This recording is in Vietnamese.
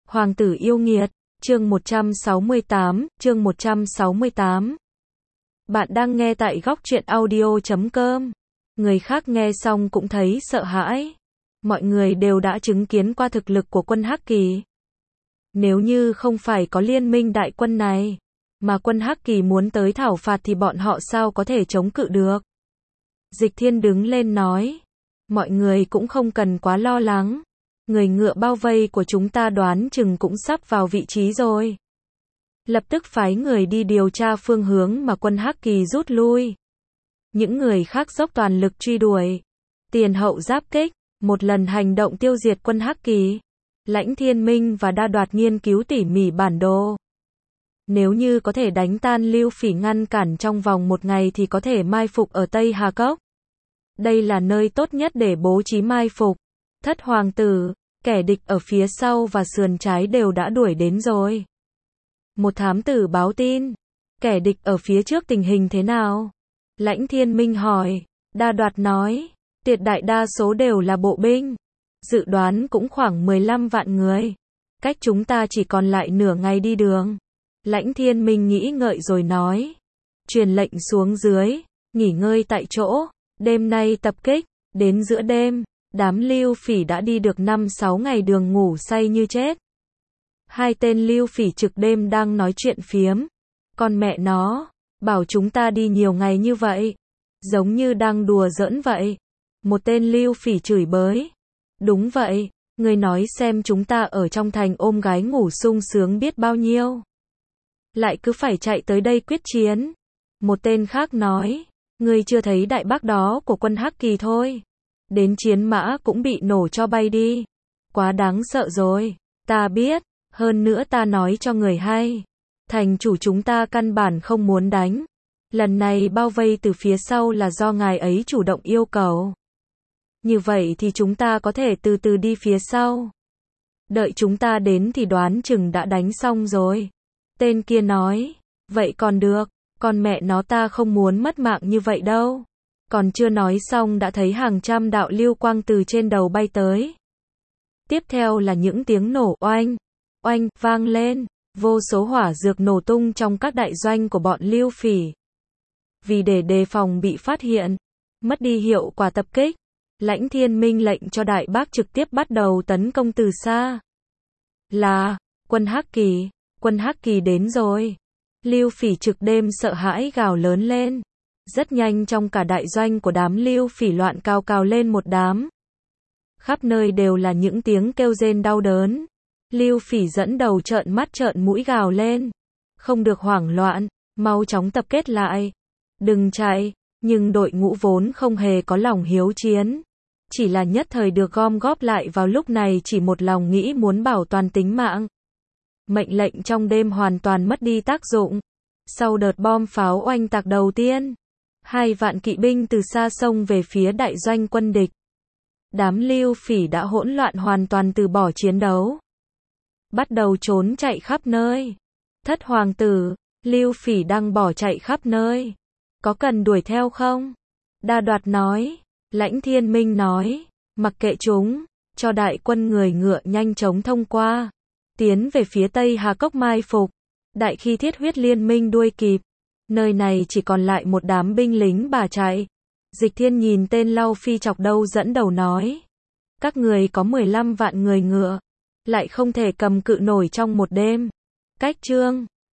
Hoàng tử yêu nghiệt, chương 168, chương 168. Bạn đang nghe tại góc truyện audio.com. Người khác nghe xong cũng thấy sợ hãi. Mọi người đều đã chứng kiến qua thực lực của quân Hắc Kỳ. Nếu như không phải có liên minh đại quân này, mà quân Hắc Kỳ muốn tới thảo phạt thì bọn họ sao có thể chống cự được. Dịch Thiên đứng lên nói, mọi người cũng không cần quá lo lắng. Người ngựa bao vây của chúng ta đoán chừng cũng sắp vào vị trí rồi. Lập tức phái người đi điều tra phương hướng mà quân Hắc Kỳ rút lui. Những người khác dốc toàn lực truy đuổi. Tiền hậu giáp kích, một lần hành động tiêu diệt quân Hắc Kỳ. Lãnh Thiên Minh và Đa Đoạt nghiên cứu tỉ mỉ bản đồ. Nếu như có thể đánh tan Lưu Phỉ ngăn cản trong vòng một ngày thì có thể mai phục ở Tây Hà Cốc. Đây là nơi tốt nhất để bố trí mai phục. Thất hoàng tử, kẻ địch ở phía sau và sườn trái đều đã đuổi đến rồi. Một thám tử báo tin, kẻ địch ở phía trước tình hình thế nào? Lãnh Thiên Minh hỏi, Đa Đoạt nói, tuyệt đại đa số đều là bộ binh, dự đoán cũng khoảng 15 vạn người. Cách chúng ta chỉ còn lại nửa ngày đi đường. Lãnh Thiên Minh nghĩ ngợi rồi nói, truyền lệnh xuống dưới, nghỉ ngơi tại chỗ, đêm nay tập kích, đến giữa đêm. Đám Lưu Phỉ đã đi được 5-6 ngày đường ngủ say như chết. Hai tên Lưu Phỉ trực đêm đang nói chuyện phiếm. Con mẹ nó, bảo chúng ta đi nhiều ngày như vậy. Giống như đang đùa giỡn vậy. Một tên Lưu Phỉ chửi bới. Đúng vậy, ngươi nói xem chúng ta ở trong thành ôm gái ngủ sung sướng biết bao nhiêu. Lại cứ phải chạy tới đây quyết chiến. Một tên khác nói, ngươi chưa thấy đại bác đó của quân Hắc Kỳ thôi. Đến chiến mã cũng bị nổ cho bay đi. Quá đáng sợ rồi. Ta biết, hơn nữa ta nói cho người hay. Thành chủ chúng ta căn bản không muốn đánh. Lần này bao vây từ phía sau là do ngài ấy chủ động yêu cầu. Như vậy thì chúng ta có thể từ từ đi phía sau. Đợi chúng ta đến thì đoán chừng đã đánh xong rồi. Tên kia nói, vậy còn được, con mẹ nó ta không muốn mất mạng như vậy đâu. Còn chưa nói xong đã thấy hàng trăm đạo lưu quang từ trên đầu bay tới. Tiếp theo là những tiếng nổ oanh, oanh, vang lên, vô số hỏa dược nổ tung trong các đại doanh của bọn Lưu Phỉ. Vì để đề phòng bị phát hiện, mất đi hiệu quả tập kích, Lãnh Thiên Minh lệnh cho đại bác trực tiếp bắt đầu tấn công từ xa. Là, quân Hắc Kỳ đến rồi. Lưu Phỉ trực đêm sợ hãi gào lớn lên. Rất nhanh trong cả đại doanh của đám Lưu Phỉ loạn cào cào lên một đám. Khắp nơi đều là những tiếng kêu rên đau đớn. Lưu Phỉ dẫn đầu trợn mắt trợn mũi gào lên. Không được hoảng loạn, mau chóng tập kết lại. Đừng chạy, nhưng đội ngũ vốn không hề có lòng hiếu chiến. Chỉ là nhất thời được gom góp lại vào lúc này chỉ một lòng nghĩ muốn bảo toàn tính mạng. Mệnh lệnh trong đêm hoàn toàn mất đi tác dụng. Sau đợt bom pháo oanh tạc đầu tiên, 2 vạn kỵ binh từ xa xông về phía đại doanh quân địch. Đám Lưu Phỉ đã hỗn loạn hoàn toàn từ bỏ chiến đấu. Bắt đầu trốn chạy khắp nơi. Thất hoàng tử, Lưu Phỉ đang bỏ chạy khắp nơi. Có cần đuổi theo không? Đa Đoạt nói. Lãnh Thiên Minh nói, mặc kệ chúng, cho đại quân người ngựa nhanh chóng thông qua. Tiến về phía Tây Hà Cốc mai phục. Đại khi Thiết Huyết Liên Minh đuôi kịp. Nơi này chỉ còn lại một đám binh lính bà chạy. Dịch Thiên nhìn tên Lau Phi Chọc Đâu dẫn đầu nói. Các người có 15 vạn người ngựa. Lại không thể cầm cự nổi trong một đêm. Cách trương,